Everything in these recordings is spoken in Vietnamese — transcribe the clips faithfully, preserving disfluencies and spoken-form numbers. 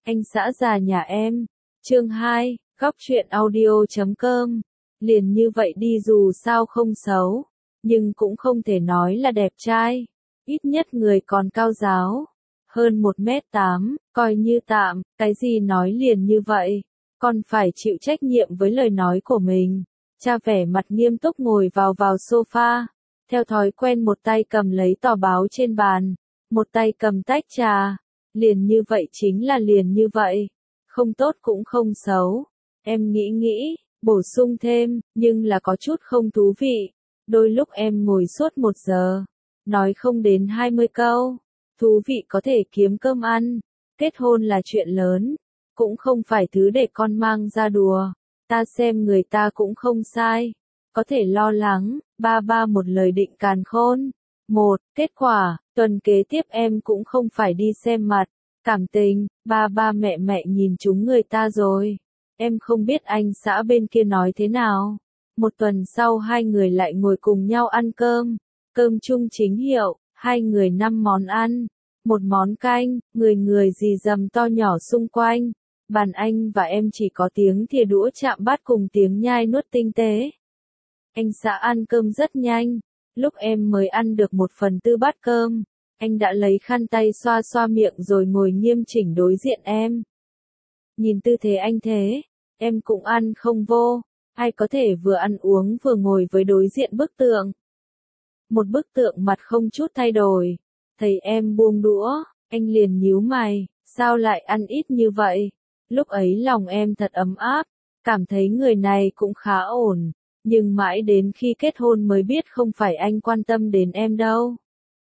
Anh xã già nhà em. Chương hai, góc truyện audio chấm com. Liền như vậy đi dù sao không xấu, nhưng cũng không thể nói là đẹp trai. Ít nhất người còn cao ráo, hơn một mét tám, coi như tạm, cái gì nói liền như vậy, còn phải chịu trách nhiệm với lời nói của mình. Cha vẻ mặt nghiêm túc ngồi vào vào sofa, theo thói quen một tay cầm lấy tờ báo trên bàn, một tay cầm tách trà. Liền như vậy chính là liền như vậy, không tốt cũng không xấu. Em nghĩ nghĩ, bổ sung thêm, nhưng là có chút không thú vị. Đôi lúc em ngồi suốt một giờ, nói không đến hai mươi câu. Thú vị có thể kiếm cơm ăn, kết hôn là chuyện lớn, cũng không phải thứ để con mang ra đùa. Ta xem người ta cũng không sai, có thể lo lắng. Ba ba một lời định càn khôn. Một, kết quả, tuần kế tiếp em cũng không phải đi xem mặt, cảm tình, ba ba mẹ mẹ nhìn chúng người ta rồi. Em không biết anh xã bên kia nói thế nào. Một tuần sau hai người lại ngồi cùng nhau ăn cơm, cơm chung chính hiệu, hai người năm món ăn, một món canh, người người dì dầm to nhỏ xung quanh. Bàn anh và em chỉ có tiếng thìa đũa chạm bát cùng tiếng nhai nuốt tinh tế. Anh xã ăn cơm rất nhanh, lúc em mới ăn được một phần tư bát cơm, anh đã lấy khăn tay xoa xoa miệng rồi ngồi nghiêm chỉnh đối diện em. Nhìn tư thế anh thế, em cũng ăn không vô, ai có thể vừa ăn uống vừa ngồi với đối diện bức tượng. Một bức tượng mặt không chút thay đổi, thấy em buông đũa, anh liền nhíu mày, sao lại ăn ít như vậy? Lúc ấy lòng em thật ấm áp, cảm thấy người này cũng khá ổn, nhưng mãi đến khi kết hôn mới biết không phải anh quan tâm đến em đâu.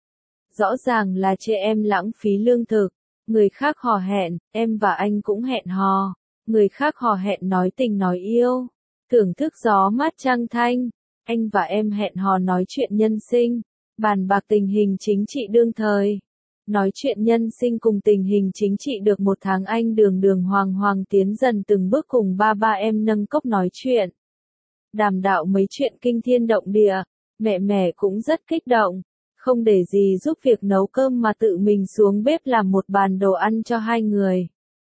Rõ ràng là chê em lãng phí lương thực, người khác hò hẹn, em và anh cũng hẹn hò, người khác hò hẹn nói tình nói yêu, thưởng thức gió mát trăng thanh, anh và em hẹn hò nói chuyện nhân sinh, bàn bạc tình hình chính trị đương thời. Nói chuyện nhân sinh cùng tình hình chính trị được một tháng anh đường đường hoàng hoàng tiến dần từng bước cùng ba ba em nâng cốc nói chuyện. Đàm đạo mấy chuyện kinh thiên động địa, mẹ mẹ cũng rất kích động, không để gì giúp việc nấu cơm mà tự mình xuống bếp làm một bàn đồ ăn cho hai người.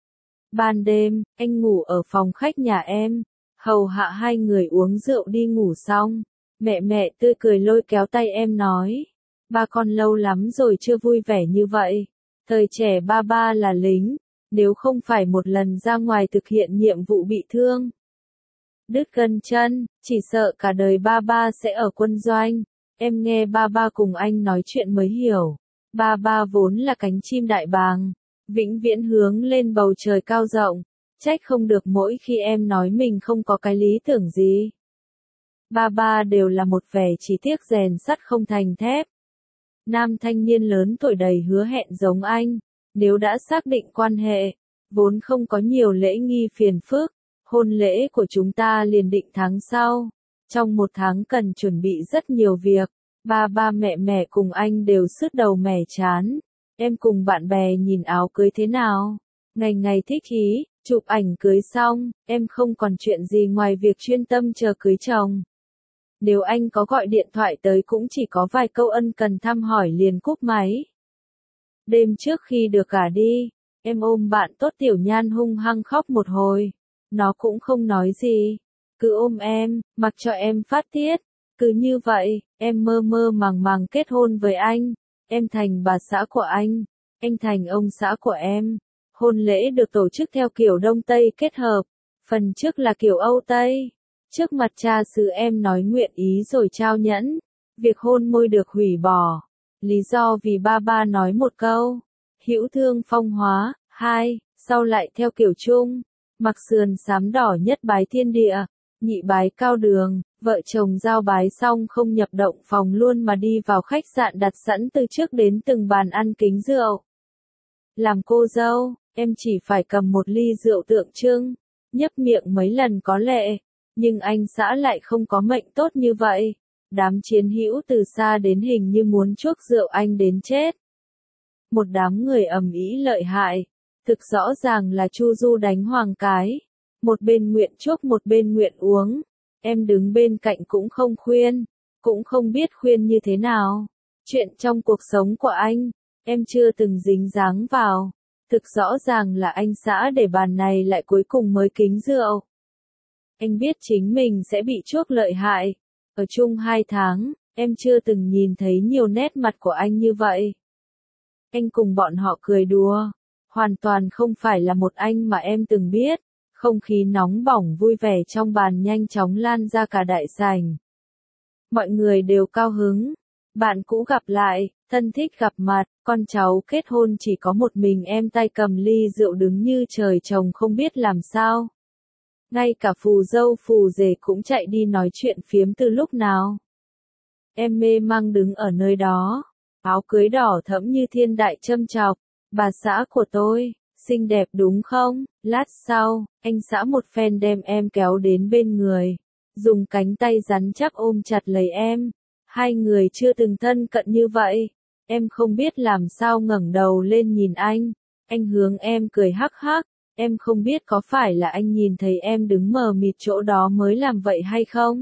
Ban đêm, anh ngủ ở phòng khách nhà em, hầu hạ hai người uống rượu đi ngủ xong, mẹ mẹ tươi cười lôi kéo tay em nói. Ba con lâu lắm rồi chưa vui vẻ như vậy. Thời trẻ ba ba là lính, nếu không phải một lần ra ngoài thực hiện nhiệm vụ bị thương, đứt gân chân, chỉ sợ cả đời ba ba sẽ ở quân doanh. Em nghe ba ba cùng anh nói chuyện mới hiểu. Ba ba vốn là cánh chim đại bàng, vĩnh viễn hướng lên bầu trời cao rộng, trách không được mỗi khi em nói mình không có cái lý tưởng gì. Ba ba đều là một vẻ chỉ tiếc rèn sắt không thành thép. Nam thanh niên lớn tuổi đầy hứa hẹn giống anh, nếu đã xác định quan hệ, vốn không có nhiều lễ nghi phiền phức, hôn lễ của chúng ta liền định tháng sau. Trong một tháng cần chuẩn bị rất nhiều việc, ba ba mẹ mẹ cùng anh đều sứt đầu mẻ chán. Em cùng bạn bè nhìn áo cưới thế nào? Ngày ngày thích ý, chụp ảnh cưới xong, em không còn chuyện gì ngoài việc chuyên tâm chờ cưới chồng. Nếu anh có gọi điện thoại tới cũng chỉ có vài câu ân cần thăm hỏi liền cúp máy. Đêm trước khi được gả đi, em ôm bạn tốt Tiểu Nhan hung hăng khóc một hồi. Nó cũng không nói gì, cứ ôm em, mặc cho em phát tiết. Cứ như vậy, em mơ mơ màng màng kết hôn với anh. Em thành bà xã của anh, anh thành ông xã của em. Hôn lễ được tổ chức theo kiểu Đông Tây kết hợp, phần trước là kiểu Âu Tây. Trước mặt cha xứ em nói nguyện ý rồi trao nhẫn, việc hôn môi được hủy bỏ. Lý do vì ba ba nói một câu, hữu thương phong hóa. Hai, sau lại theo kiểu Trung, mặc sườn xám đỏ nhất bái thiên địa, nhị bái cao đường, vợ chồng giao bái xong không nhập động phòng luôn mà đi vào khách sạn đặt sẵn từ trước đến từng bàn ăn kính rượu. Làm cô dâu, em chỉ phải cầm một ly rượu tượng trưng, nhấp miệng mấy lần có lệ. Nhưng anh xã lại không có mệnh tốt như vậy. Đám chiến hữu từ xa đến hình như muốn chuốc rượu anh đến chết. Một đám người ầm ĩ lợi hại. Thực rõ ràng là Chu Du đánh Hoàng Cái. Một bên nguyện chuốc một bên nguyện uống. Em đứng bên cạnh cũng không khuyên. Cũng không biết khuyên như thế nào. Chuyện trong cuộc sống của anh, em chưa từng dính dáng vào. Thực rõ ràng là anh xã để bàn này lại cuối cùng mới kính rượu. Anh biết chính mình sẽ bị chuốc lợi hại. Ở chung hai tháng, em chưa từng nhìn thấy nhiều nét mặt của anh như vậy. Anh cùng bọn họ cười đùa. Hoàn toàn không phải là một anh mà em từng biết. Không khí nóng bỏng vui vẻ trong bàn nhanh chóng lan ra cả đại sảnh. Mọi người đều cao hứng. Bạn cũ gặp lại, thân thích gặp mặt, con cháu kết hôn chỉ có một mình em tay cầm ly rượu đứng như trời trồng không biết làm sao. Ngay cả phù dâu phù rể cũng chạy đi nói chuyện phiếm từ lúc nào. Em mê mang đứng ở nơi đó, áo cưới đỏ thẫm như thiên đại châm chọc. Bà xã của tôi, xinh đẹp đúng không? Lát sau, anh xã một phen đem em kéo đến bên người, dùng cánh tay rắn chắc ôm chặt lấy em. Hai người chưa từng thân cận như vậy. Em không biết làm sao ngẩng đầu lên nhìn anh. Anh hướng em cười hắc hắc. Em không biết có phải là anh nhìn thấy em đứng mờ mịt chỗ đó mới làm vậy hay không?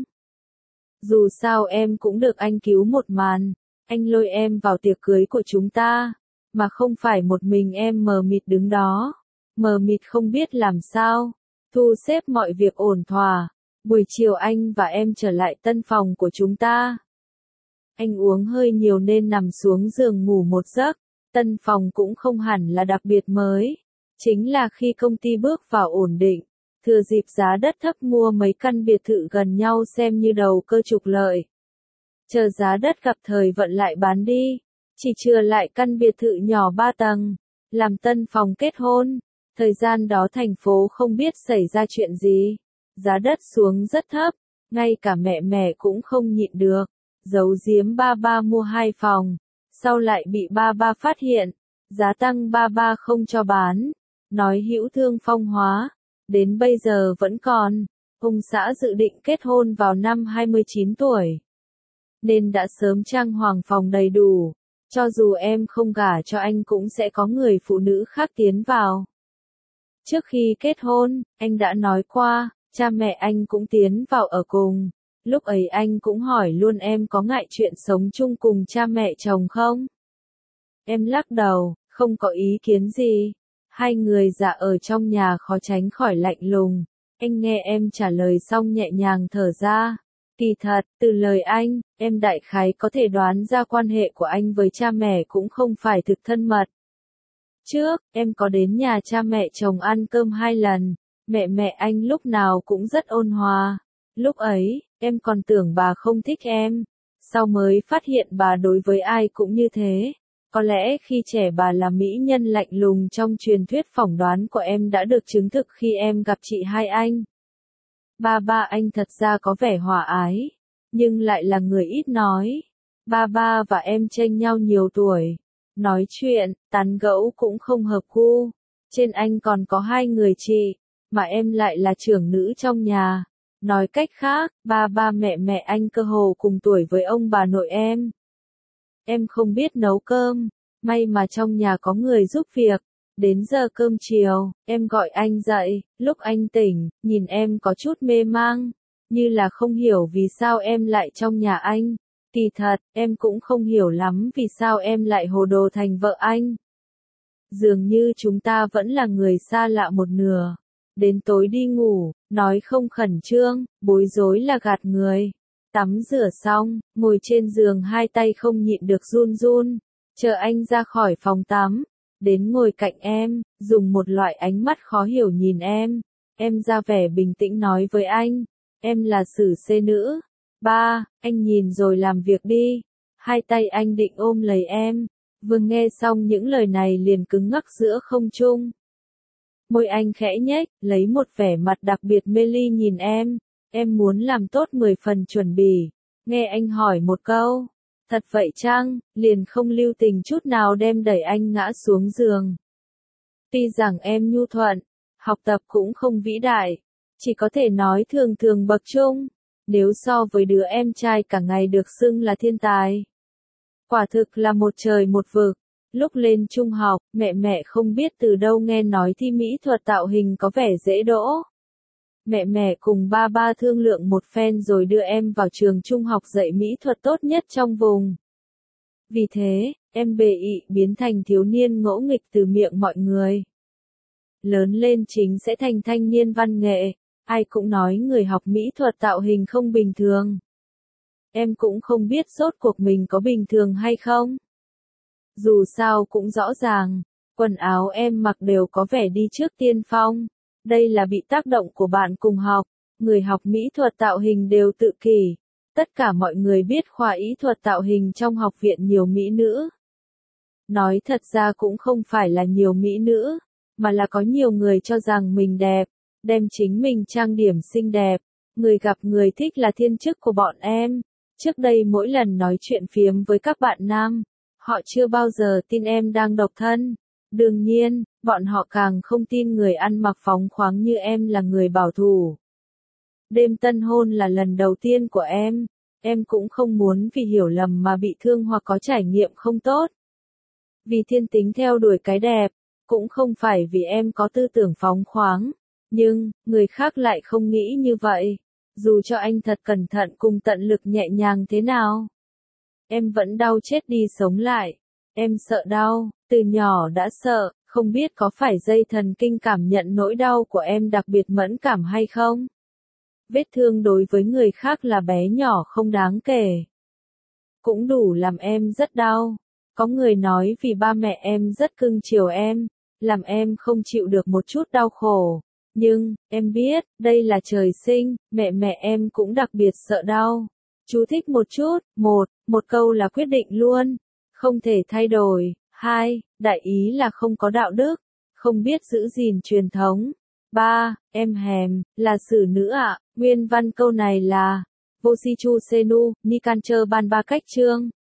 Dù sao em cũng được anh cứu một màn. Anh lôi em vào tiệc cưới của chúng ta. Mà không phải một mình em mờ mịt đứng đó. Mờ mịt không biết làm sao. Thu xếp mọi việc ổn thỏa. Buổi chiều anh và em trở lại tân phòng của chúng ta. Anh uống hơi nhiều nên nằm xuống giường ngủ một giấc. Tân phòng cũng không hẳn là đặc biệt mới. Chính là khi công ty bước vào ổn định, thừa dịp giá đất thấp mua mấy căn biệt thự gần nhau xem như đầu cơ trục lợi. Chờ giá đất gặp thời vận lại bán đi, chỉ chừa lại căn biệt thự nhỏ ba tầng, làm tân phòng kết hôn. Thời gian đó thành phố không biết xảy ra chuyện gì, giá đất xuống rất thấp, ngay cả mẹ mẹ cũng không nhịn được, giấu giếm ba ba mua hai phòng, sau lại bị ba ba phát hiện, giá tăng ba ba không cho bán. Nói hữu thương phong hóa, đến bây giờ vẫn còn. Ông xã dự định kết hôn vào năm hai mươi chín tuổi, nên đã sớm trang hoàng phòng đầy đủ. Cho dù em không gả cho anh cũng sẽ có người phụ nữ khác tiến vào. Trước khi kết hôn, anh đã nói qua, cha mẹ anh cũng tiến vào ở cùng. Lúc ấy anh cũng hỏi luôn em có ngại chuyện sống chung cùng cha mẹ chồng không? Em lắc đầu, không có ý kiến gì. Hai người già ở trong nhà khó tránh khỏi lạnh lùng. Anh nghe em trả lời xong nhẹ nhàng thở ra. Kỳ thật, từ lời anh, em đại khái có thể đoán ra quan hệ của anh với cha mẹ cũng không phải thực thân mật. Trước, em có đến nhà cha mẹ chồng ăn cơm hai lần. Mẹ mẹ anh lúc nào cũng rất ôn hòa. Lúc ấy, em còn tưởng bà không thích em. Sau mới phát hiện bà đối với ai cũng như thế. Có lẽ khi trẻ bà là mỹ nhân lạnh lùng trong truyền thuyết phỏng đoán của em đã được chứng thực khi em gặp chị hai anh. Ba ba anh thật ra có vẻ hòa ái, nhưng lại là người ít nói. Ba ba và em chênh nhau nhiều tuổi. Nói chuyện, tán gẫu cũng không hợp gu. Trên anh còn có hai người chị, mà em lại là trưởng nữ trong nhà. Nói cách khác, ba ba mẹ mẹ anh cơ hồ cùng tuổi với ông bà nội em. Em không biết nấu cơm, may mà trong nhà có người giúp việc. Đến giờ cơm chiều, em gọi anh dậy, lúc anh tỉnh, nhìn em có chút mê mang, như là không hiểu vì sao em lại trong nhà anh. Kỳ thật, em cũng không hiểu lắm vì sao em lại hồ đồ thành vợ anh. Dường như chúng ta vẫn là người xa lạ một nửa. Đến tối đi ngủ, nói không khẩn trương, bối rối là gạt người. Tắm rửa xong, ngồi trên giường hai tay không nhịn được run run, chờ anh ra khỏi phòng tắm, đến ngồi cạnh em, dùng một loại ánh mắt khó hiểu nhìn em. Em ra vẻ bình tĩnh nói với anh, em là xử xê nữ. Ba, anh nhìn rồi làm việc đi. Hai tay anh định ôm lấy em, vừa nghe xong những lời này liền cứng ngắc giữa không trung. Môi anh khẽ nhếch, lấy một vẻ mặt đặc biệt mê ly nhìn em. Em muốn làm tốt mười phần chuẩn bị. Nghe anh hỏi một câu. Thật vậy chăng? Liền không lưu tình chút nào đem đẩy anh ngã xuống giường. Tuy rằng em nhu thuận, học tập cũng không vĩ đại, chỉ có thể nói thường thường bậc trung. Nếu so với đứa em trai cả ngày được xưng là thiên tài, quả thực là một trời một vực. Lúc lên trung học, mẹ mẹ không biết từ đâu nghe nói thi mỹ thuật tạo hình có vẻ dễ đỗ. Mẹ mẹ cùng ba ba thương lượng một phen rồi đưa em vào trường trung học dạy mỹ thuật tốt nhất trong vùng. Vì thế, em bị biến thành thiếu niên ngỗ nghịch từ miệng mọi người. Lớn lên chính sẽ thành thanh niên văn nghệ, ai cũng nói người học mỹ thuật tạo hình không bình thường. Em cũng không biết rốt cuộc mình có bình thường hay không. Dù sao cũng rõ ràng, quần áo em mặc đều có vẻ đi trước tiên phong. Đây là bị tác động của bạn cùng học, người học mỹ thuật tạo hình đều tự kỷ. Tất cả mọi người biết khoa ý thuật tạo hình trong học viện nhiều mỹ nữ. Nói thật ra cũng không phải là nhiều mỹ nữ, mà là có nhiều người cho rằng mình đẹp, đem chính mình trang điểm xinh đẹp. Người gặp người thích là thiên chức của bọn em. Trước đây mỗi lần nói chuyện phiếm với các bạn nam, họ chưa bao giờ tin em đang độc thân. Đương nhiên, bọn họ càng không tin người ăn mặc phóng khoáng như em là người bảo thủ. Đêm tân hôn là lần đầu tiên của em, em cũng không muốn vì hiểu lầm mà bị thương hoặc có trải nghiệm không tốt. Vì thiên tính theo đuổi cái đẹp, cũng không phải vì em có tư tưởng phóng khoáng, nhưng, người khác lại không nghĩ như vậy. Dù cho anh thật cẩn thận cùng tận lực nhẹ nhàng thế nào, em vẫn đau chết đi sống lại. Em sợ đau, từ nhỏ đã sợ, không biết có phải dây thần kinh cảm nhận nỗi đau của em đặc biệt mẫn cảm hay không? Vết thương đối với người khác là bé nhỏ không đáng kể, cũng đủ làm em rất đau. Có người nói vì ba mẹ em rất cưng chiều em, làm em không chịu được một chút đau khổ. Nhưng, em biết, đây là trời sinh, mẹ mẹ em cũng đặc biệt sợ đau. Chú thích một chút, một, một câu là quyết định luôn, không thể thay đổi. Hai, đại ý là không có đạo đức, không biết giữ gìn truyền thống. Ba, em hèm, là xử nữ ạ. À. Nguyên văn câu này là Vosichu Senu, Nikancher ban ba cách chương.